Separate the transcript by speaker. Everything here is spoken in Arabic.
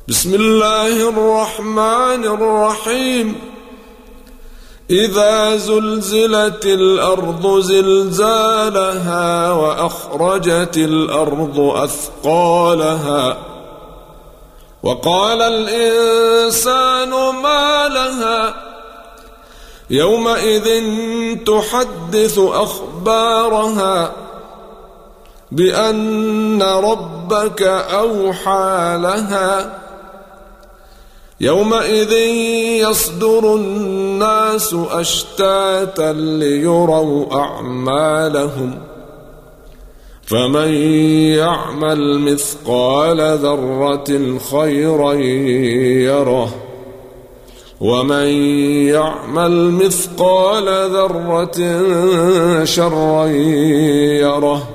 Speaker 1: بسم الله الرحمن الرحيم. إذا زلزلت الأرض زلزالها وأخرجت الأرض أثقالها وقال الإنسان ما لها يومئذ تحدث أخبارها بأن ربك أوحى لها يومئذ يصدر الناس أشتاتا ليروا أعمالهم فمن يعمل مثقال ذرة خيرا يره ومن يعمل مثقال ذرة شرا يره